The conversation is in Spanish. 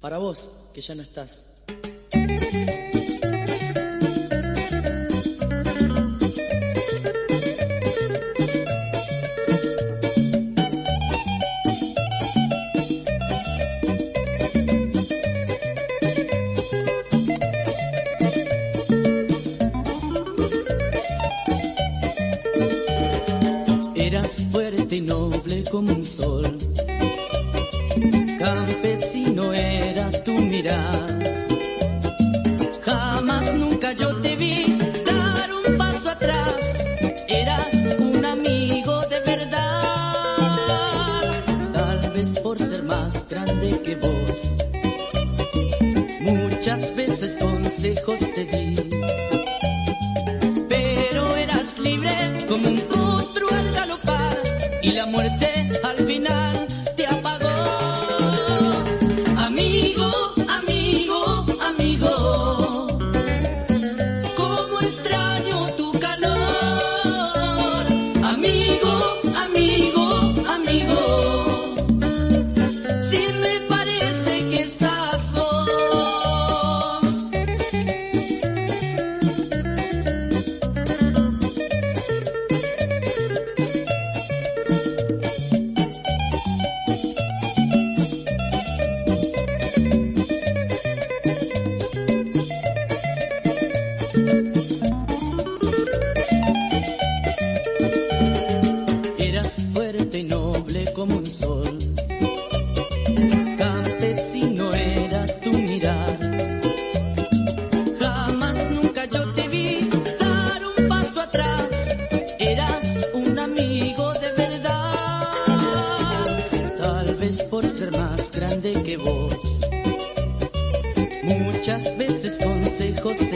Para vos, que ya no estás. Eras fuerte y noble como un sol, campesino era tu mirar. Jamás nunca yo te vi dar un paso atrás, eras un amigo de verdad. Tal vez por ser más grande que vos, muchas veces consejos te di, pero eras libre como un potro al galopar, y la muerte al final te apagó. Amigo, amigo, amigo, cómo extraño tu calor. Amigo, amigo, amigo, si me parece que estás vos. Eras fuerte y noble como un sol, campesino era tu mirar. Jamás nunca yo te vi dar un paso atrás, eras un amigo de verdad. Tal vez por ser más grande que vos, muchas veces consejos